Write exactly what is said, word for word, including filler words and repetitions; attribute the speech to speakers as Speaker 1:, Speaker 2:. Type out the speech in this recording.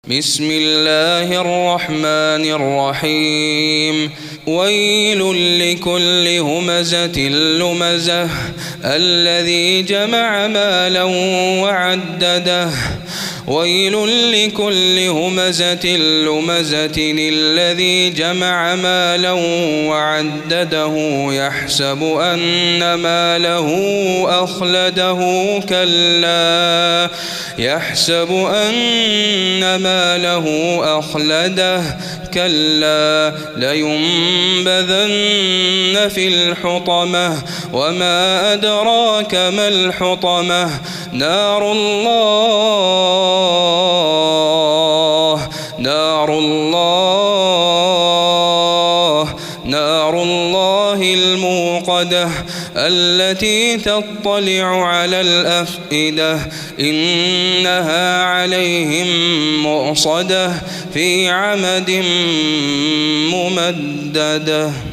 Speaker 1: بسم الله الرحمن الرحيم ويل لكل همزة لمزة الذي جمع مالا وعدده ويل لكل همزة لمزة الذي جمع مالا وعدده يحسب أن ماله أخلده كلا يحسب أن ماله أخلده كلا لينبذن في الحطمة وما أدراك ما الحطمة نار الله نار الله نار الله الموقدة التي تطلع على الأفئدة إنها عليهم مؤصدة في عمد ممددة.